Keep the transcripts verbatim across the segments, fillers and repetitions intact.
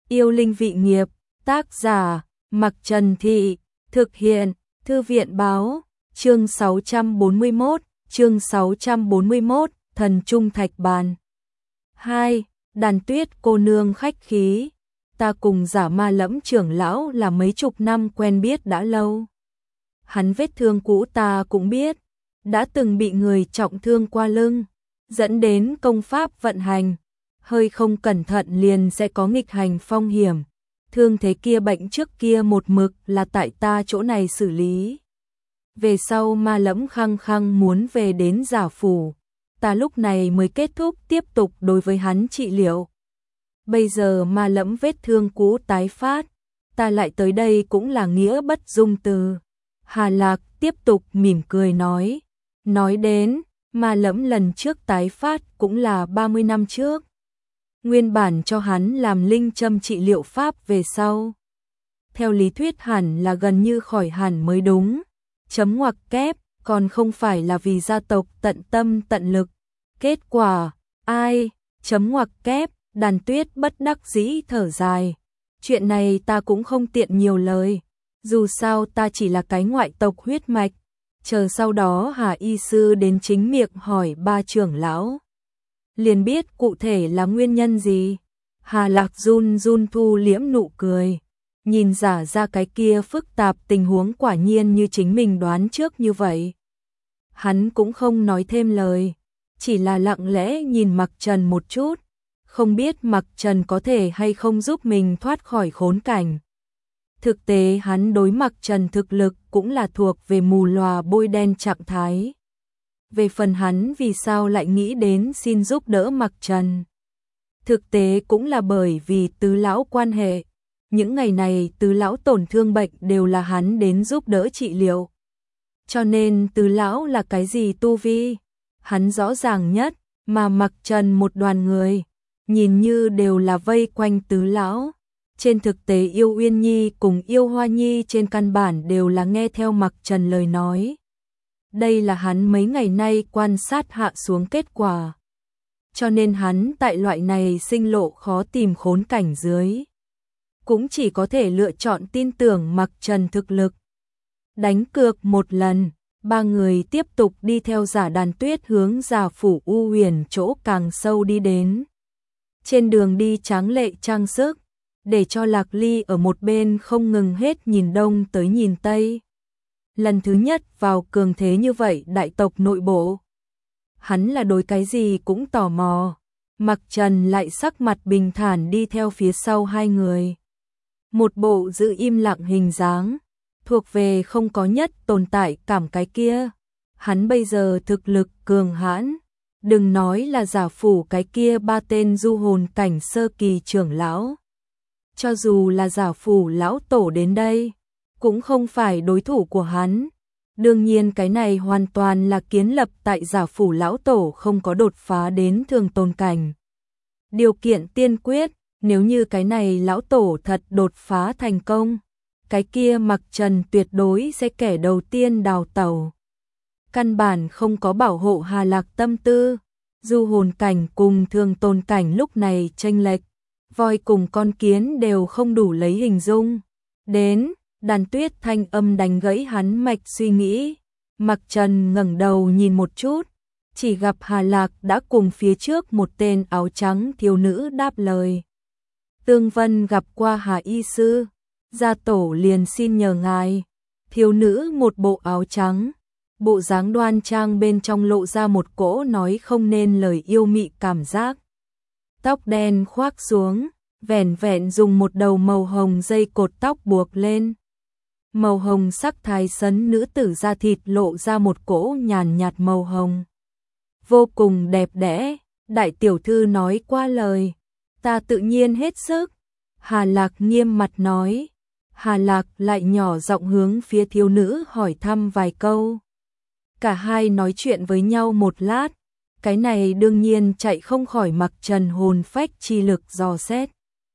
Yêu linh vị nghiệp, tác giả, Mặc Trần Thị, thực hiện, Thư viện báo, chương sáu trăm bốn mươi mốt, chương sáu trăm bốn mươi mốt, Thần Trung Thạch Bàn. hai. Đàn Tuyết cô nương khách khí, ta cùng Giả Ma Lẫm trưởng lão là mấy chục năm quen biết đã lâu. Hắn vết thương cũ ta cũng biết, đã từng bị người trọng thương qua lưng, dẫn đến công pháp vận hành, hơi không cẩn thận liền sẽ có nghịch hành phong hiểm. Thương thế kia bệnh trước kia một mực là tại ta chỗ này xử lý. Về sau Ma Lẫm khăng khăng muốn về đến Giả phủ, ta lúc này mới kết thúc tiếp tục đối với hắn trị liệu. Bây giờ Ma Lẫm vết thương cũ tái phát, ta lại tới đây cũng là nghĩa bất dung từ. Hà Lạc tiếp tục mỉm cười nói, nói đến, Ma Lẫm lần trước tái phát cũng là ba mươi năm trước. Nguyên bản cho hắn làm linh châm trị liệu pháp về sau. Theo lý thuyết hẳn là gần như khỏi hẳn mới đúng. Chấm ngoặc kép, còn không phải là vì gia tộc tận tâm tận lực. Kết quả, ai, chấm ngoặc kép, Đàn Tuyết bất đắc dĩ thở dài. Chuyện này ta cũng không tiện nhiều lời. Dù sao ta chỉ là cái ngoại tộc huyết mạch. Chờ sau đó Hà y sư đến chính miệng hỏi ba trưởng lão, liền biết cụ thể là nguyên nhân gì. Hà Lạc run run thu liễm nụ cười, nhìn Giả ra cái kia phức tạp tình huống quả nhiên như chính mình đoán trước như vậy. Hắn cũng không nói thêm lời, chỉ là lặng lẽ nhìn Mặc Trần một chút, không biết Mặc Trần có thể hay không giúp mình thoát khỏi khốn cảnh. Thực tế hắn đối Mặc Trần thực lực cũng là thuộc về mù lòa bôi đen trạng thái. Về phần hắn vì sao lại nghĩ đến xin giúp đỡ Mặc Trần. Thực tế cũng là bởi vì tứ lão quan hệ. Những ngày này tứ lão tổn thương bệnh đều là hắn đến giúp đỡ trị liệu. Cho nên tứ lão là cái gì tu vi, hắn rõ ràng nhất, mà Mặc Trần một đoàn người, nhìn như đều là vây quanh tứ lão. Trên thực tế Yêu Uyên Nhi cùng Yêu Hoa Nhi trên căn bản đều là nghe theo Mặc Trần lời nói. Đây là hắn mấy ngày nay quan sát hạ xuống kết quả. Cho nên hắn tại loại này sinh lộ khó tìm khốn cảnh dưới, cũng chỉ có thể lựa chọn tin tưởng Mặc Trần thực lực. Đánh cược một lần, ba người tiếp tục đi theo Giả Đàn Tuyết hướng Giả phủ U Huyền chỗ càng sâu đi đến. Trên đường đi tráng lệ trang sức, để cho Lạc Ly ở một bên không ngừng hết nhìn đông tới nhìn tây. Lần thứ nhất vào cường thế như vậy đại tộc nội bộ, hắn là đối cái gì cũng tò mò. Mặc Trần lại sắc mặt bình thản đi theo phía sau hai người, một bộ giữ im lặng hình dáng, thuộc về không có nhất tồn tại cảm cái kia. Hắn bây giờ thực lực cường hãn, đừng nói là Giả phủ cái kia ba tên du hồn cảnh sơ kỳ trưởng lão, cho dù là Giả phủ lão tổ đến đây cũng không phải đối thủ của hắn. Đương nhiên cái này hoàn toàn là kiến lập tại Giả phủ lão tổ không có đột phá đến thường tồn cảnh. Điều kiện tiên quyết, nếu như cái này lão tổ thật đột phá thành công, cái kia Mặc Trần tuyệt đối sẽ kẻ đầu tiên đào tẩu. Căn bản không có bảo hộ Hà Lạc tâm tư. Du hồn cảnh cùng thường tồn cảnh lúc này chênh lệch, voi cùng con kiến đều không đủ lấy hình dung. Đến, Đàn Tuyết thanh âm đánh gãy hắn mạch suy nghĩ. Mặc Trần ngẩng đầu nhìn một chút, chỉ gặp Hà Lạc đã cùng phía trước một tên áo trắng thiếu nữ đáp lời. Tương Vân gặp qua Hà y sư, gia tổ liền xin nhờ ngài. Thiếu nữ một bộ áo trắng, bộ dáng đoan trang bên trong lộ ra một cỗ nói không nên lời yêu mị cảm giác. Tóc đen khoác xuống, vẻn vẹn dùng một đầu màu hồng dây cột tóc buộc lên. Màu hồng sắc thái sấn nữ tử da thịt lộ ra một cỗ nhàn nhạt màu hồng. Vô cùng đẹp đẽ, đại tiểu thư nói qua lời, ta tự nhiên hết sức. Hà Lạc nghiêm mặt nói. Hà Lạc lại nhỏ giọng hướng phía thiếu nữ hỏi thăm vài câu. Cả hai nói chuyện với nhau một lát, cái này đương nhiên chạy không khỏi Mặc Trần hồn phách chi lực dò xét.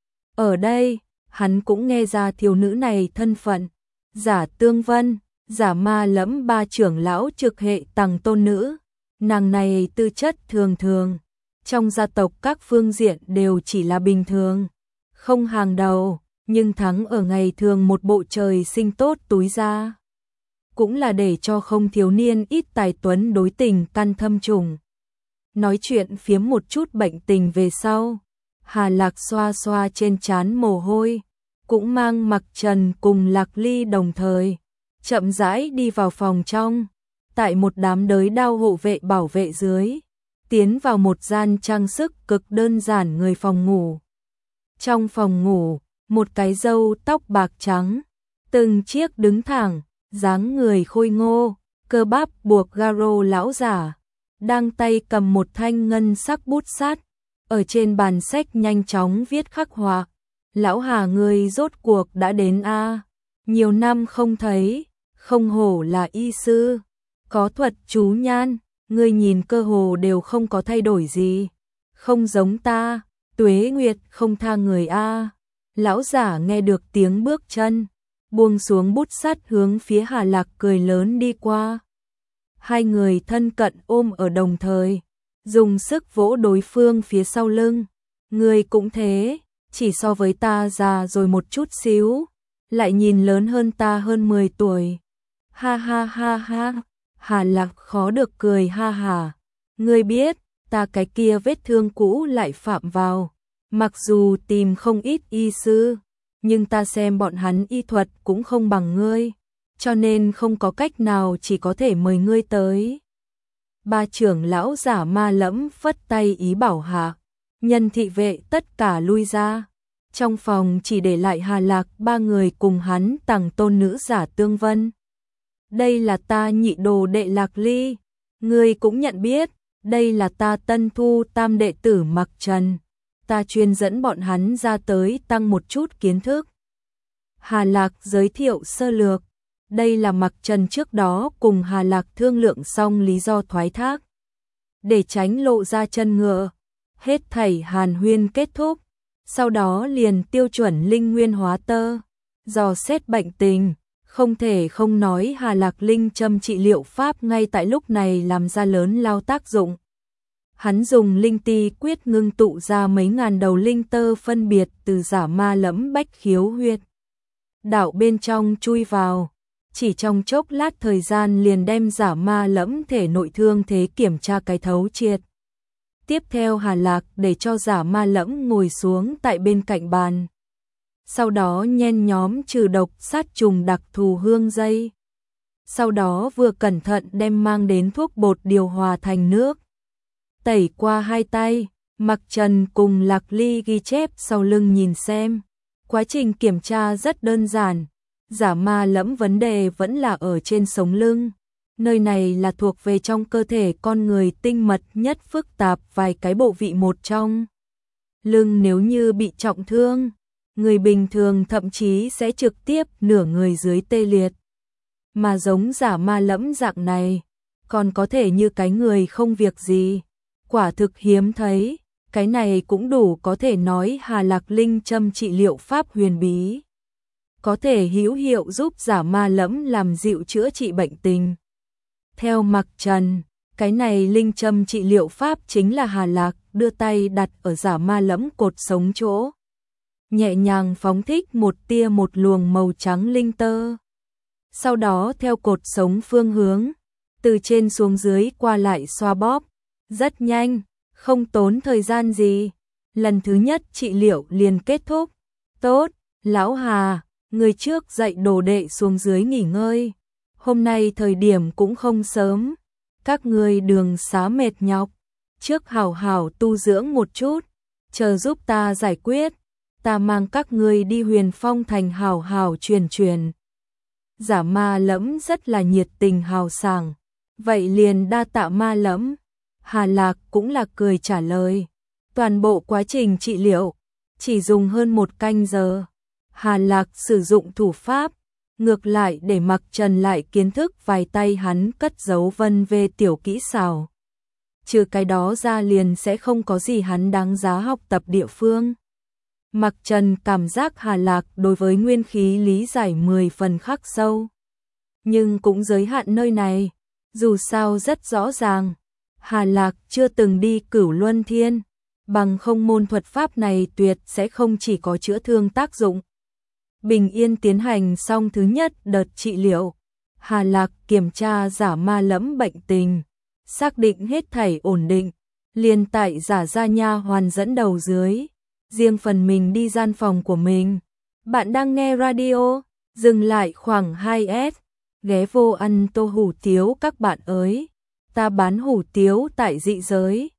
Ở đây, hắn cũng nghe ra thiếu nữ này thân phận, Giả Tương Vân, Giả Ma Lẫm ba trưởng lão trực hệ tầng tôn nữ. Nàng này tư chất thường thường, trong gia tộc các phương diện đều chỉ là bình thường, không hàng đầu, nhưng thắng ở ngày thường một bộ trời sinh tốt túi ra. Cũng là để cho không thiếu niên ít tài tuấn đối tình căn thâm trùng. Nói chuyện phiếm một chút bệnh tình về sau, Hà Lạc xoa xoa trên trán mồ hôi, cũng mang Mặc Trần cùng Lạc Ly đồng thời, chậm rãi đi vào phòng trong, tại một đám đới đao hộ vệ bảo vệ dưới, tiến vào một gian trang sức cực đơn giản người phòng ngủ. Trong phòng ngủ, một cái râu tóc bạc trắng, từng chiếc đứng thẳng, dáng người khôi ngô, cơ bắp buộc garo lão giả, đang tay cầm một thanh ngân sắc bút sắt, ở trên bàn sách nhanh chóng viết khắc họa. Lão Hà ngươi rốt cuộc đã đến a, nhiều năm không thấy, không hổ là y sư, có thuật chú nhan, ngươi nhìn cơ hồ đều không có thay đổi gì, không giống ta, tuế nguyệt không tha người a. Lão giả nghe được tiếng bước chân, buông xuống bút sắt hướng phía Hà Lạc cười lớn đi qua. Hai người thân cận ôm ở đồng thời, dùng sức vỗ đối phương phía sau lưng. Ngươi cũng thế, chỉ so với ta già rồi một chút xíu, lại nhìn lớn hơn ta hơn mười tuổi. Ha ha ha ha, Hà Lạc khó được cười ha hà. Ngươi biết, ta cái kia vết thương cũ lại phạm vào. Mặc dù tìm không ít y sư, nhưng ta xem bọn hắn y thuật cũng không bằng ngươi, cho nên không có cách nào chỉ có thể mời ngươi tới. Ba trưởng lão giả ma lẫm phất tay ý bảo hạ, nhân thị vệ tất cả lui ra. Trong phòng chỉ để lại Hà Lạc ba người cùng hắn tàng tôn nữ giả Tương Vân. Đây là ta nhị đồ đệ Lạc Ly, ngươi cũng nhận biết, đây là ta tân thu tam đệ tử Mặc Trần. Ta chuyên dẫn bọn hắn ra tới tăng một chút kiến thức. Hà Lạc giới thiệu sơ lược, đây là Mặc Trần trước đó cùng Hà Lạc thương lượng xong lý do thoái thác. Để tránh lộ ra chân ngựa, hết thảy hàn huyên kết thúc, sau đó liền tiêu chuẩn linh nguyên hóa tơ, dò xét bệnh tình, không thể không nói Hà Lạc linh châm trị liệu pháp ngay tại lúc này làm ra lớn lao tác dụng. Hắn dùng linh ti quyết ngưng tụ ra mấy ngàn đầu linh tơ phân biệt từ giả ma lẫm bách khiếu huyệt đạo bên trong chui vào, chỉ trong chốc lát thời gian liền đem giả ma lẫm thể nội thương thế kiểm tra cái thấu triệt. Tiếp theo Hà Lạc để cho giả ma lẫm ngồi xuống tại bên cạnh bàn. Sau đó nhen nhóm trừ độc sát trùng đặc thù hương dây. Sau đó vừa cẩn thận đem mang đến thuốc bột điều hòa thành nước. Tẩy qua hai tay, Mặc Trần cùng Lạc Ly ghi chép sau lưng nhìn xem. Quá trình kiểm tra rất đơn giản, giả ma lẫm vấn đề vẫn là ở trên sống lưng. Nơi này là thuộc về trong cơ thể con người tinh mật nhất phức tạp vài cái bộ vị một trong. Lưng nếu như bị trọng thương, người bình thường thậm chí sẽ trực tiếp nửa người dưới tê liệt. Mà giống giả ma lẫm dạng này, còn có thể như cái người không việc gì. Quả thực hiếm thấy, cái này cũng đủ có thể nói Hà Lạc linh châm trị liệu pháp huyền bí. Có thể hữu hiệu giúp giả ma lẫm làm dịu chữa trị bệnh tình. Theo Mặc Trần, cái này linh châm trị liệu pháp chính là Hà Lạc đưa tay đặt ở giả ma lẫm cột sống chỗ. Nhẹ nhàng phóng thích một tia một luồng màu trắng linh tơ. Sau đó theo cột sống phương hướng, từ trên xuống dưới qua lại xoa bóp. Rất nhanh, không tốn thời gian gì. Lần thứ nhất trị liệu liền kết thúc. Tốt, Lão Hà, người trước dạy đồ đệ xuống dưới nghỉ ngơi. Hôm nay thời điểm cũng không sớm. Các người đường xá mệt nhọc. Trước hảo hảo tu dưỡng một chút. Chờ giúp ta giải quyết. Ta mang các người đi Huyền Phong thành hảo hảo truyền truyền. Giả ma lẫm rất là nhiệt tình hào sảng. Vậy liền đa tạ ma lẫm. Hà Lạc cũng là cười trả lời. Toàn bộ quá trình trị liệu chỉ dùng hơn một canh giờ. Hà Lạc sử dụng thủ pháp, ngược lại để Mặc Trần lại kiến thức vài tay hắn cất giấu vân về tiểu kỹ xảo. Trừ cái đó ra liền sẽ không có gì hắn đáng giá học tập địa phương. Mặc Trần cảm giác Hà Lạc đối với nguyên khí lý giải mười phần khắc sâu. Nhưng cũng giới hạn nơi này, dù sao rất rõ ràng. Hà Lạc chưa từng đi Cửu Luân Thiên, bằng không môn thuật pháp này tuyệt sẽ không chỉ có chữa thương tác dụng. Bình yên tiến hành xong thứ nhất đợt trị liệu, Hà Lạc kiểm tra giả ma lẫm bệnh tình, xác định hết thảy ổn định, liền tại giả gia nha hoàn dẫn đầu dưới, riêng phần mình đi gian phòng của mình. Bạn đang nghe radio, dừng lại khoảng hai S, ghé vô ăn tô hủ tiếu các bạn ơi, ta bán hủ tiếu tại dị giới,